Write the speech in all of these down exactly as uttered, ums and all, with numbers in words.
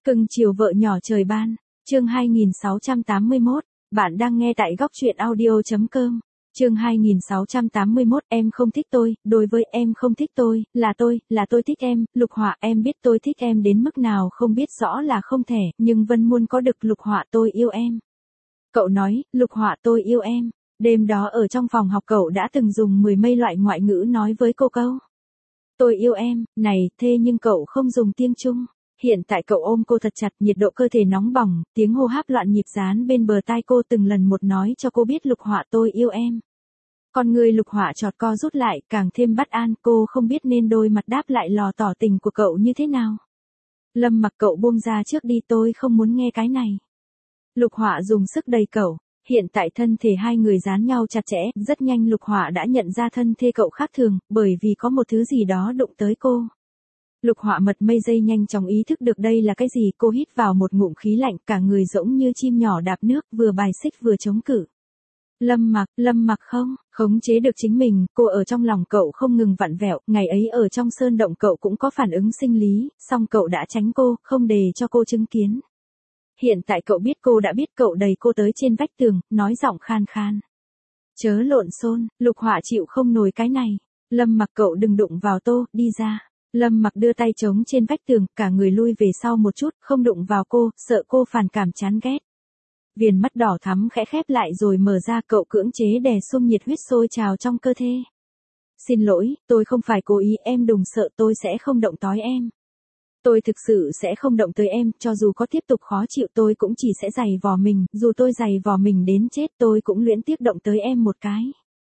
Cưng chiều vợ nhỏ trời ban, chương hai nghìn sáu trăm tám mươi mốt, bạn đang nghe tại góc truyện audio.com. Chương hai nghìn sáu trăm tám mươi mốt, em không thích tôi, đối với em không thích tôi, là tôi, là tôi thích em, Lục Họa, em biết tôi thích em đến mức nào không biết rõ là không thể, nhưng vẫn muốn có được. Lục Họa, tôi yêu em. Cậu nói, Lục Họa, tôi yêu em. Đêm đó ở trong phòng học cậu đã từng dùng mười mấy loại ngoại ngữ nói với cô câu. Tôi yêu em, này, thế nhưng cậu không dùng tiếng Trung. Hiện tại cậu ôm cô thật chặt, nhiệt độ cơ thể nóng bỏng, tiếng hô hấp loạn nhịp dán bên bờ tai cô từng lần một nói cho cô biết Lục Họa, tôi yêu em. Con người Lục Họa chọt co rút lại, càng thêm bất an, cô không biết nên đôi mặt đáp lại lò tỏ tình của cậu như thế nào. Lâm Mặc, cậu buông ra trước đi, tôi không muốn nghe cái này. Lục Họa dùng sức đẩy cậu. Hiện tại thân thể hai người dán nhau chặt chẽ, rất nhanh Lục Họa đã nhận ra thân thể cậu khác thường, bởi vì có một thứ gì đó đụng tới cô. Lục Họa mật mây giây nhanh chóng ý thức được đây là cái gì, cô hít vào một ngụm khí lạnh, cả người giống như chim nhỏ đạp nước, vừa bài xích vừa chống cự. Lâm Mặc, Lâm Mặc không, khống chế được chính mình, cô ở trong lòng cậu không ngừng vặn vẹo, ngày ấy ở trong sơn động cậu cũng có phản ứng sinh lý, song cậu đã tránh cô, không để cho cô chứng kiến. Hiện tại cậu biết cô đã biết, cậu đẩy cô tới trên vách tường, nói giọng khan khan. Chớ lộn xôn, Lục Họa chịu không nổi cái này. Lâm Mặc, cậu đừng đụng vào tô, đi ra. Lâm Mặc đưa tay chống trên vách tường, cả người lui về sau một chút, không đụng vào cô, sợ cô phản cảm chán ghét. Viền mắt đỏ thắm khẽ khép lại rồi mở ra, cậu cưỡng chế đè xung nhiệt huyết sôi trào trong cơ thể. Xin lỗi, tôi không phải cố ý, em đừng sợ, tôi sẽ không động tới em. Tôi thực sự sẽ không động tới em, cho dù có tiếp tục khó chịu tôi cũng chỉ sẽ giày vò mình, dù tôi giày vò mình đến chết tôi cũng luyến tiếc động tới em một cái.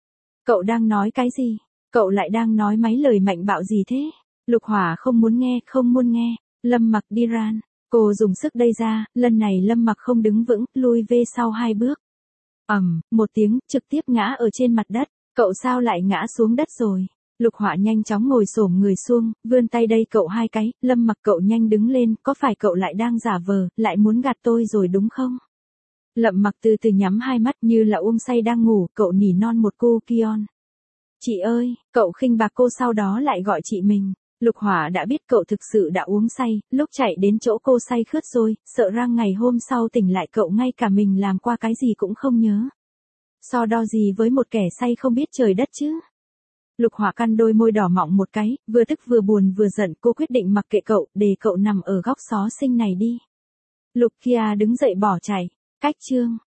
Cậu đang nói cái gì? Cậu lại đang nói mấy lời mạnh bạo gì thế? Lục Họa không muốn nghe, không muốn nghe. Lâm Mặc, đi ran. Cô dùng sức đẩy ra, lần này Lâm Mặc không đứng vững, lui về sau hai bước. Ầm, một tiếng, trực tiếp ngã ở trên mặt đất. Cậu sao lại ngã xuống đất rồi? Lục Họa nhanh chóng ngồi xổm người xuống, vươn tay đây cậu hai cái. Lâm Mặc, cậu nhanh đứng lên, có phải cậu lại đang giả vờ, lại muốn gạt tôi rồi đúng không? Lâm Mặc từ từ nhắm hai mắt như là uông say đang ngủ, cậu nỉ non một cô Kion. Chị ơi, cậu khinh bạc cô sau đó lại gọi chị mình. Lục Họa đã biết cậu thực sự đã uống say, lúc chạy đến chỗ cô say khướt rồi, sợ rằng ngày hôm sau tỉnh lại cậu ngay cả mình làm qua cái gì cũng không nhớ. So đo gì với một kẻ say không biết trời đất chứ? Lục Họa căn đôi môi đỏ mọng một cái, vừa tức vừa buồn vừa giận, cô quyết định mặc kệ cậu, để cậu nằm ở góc xó xinh này đi. Lục Kia đứng dậy bỏ chạy. Cách chương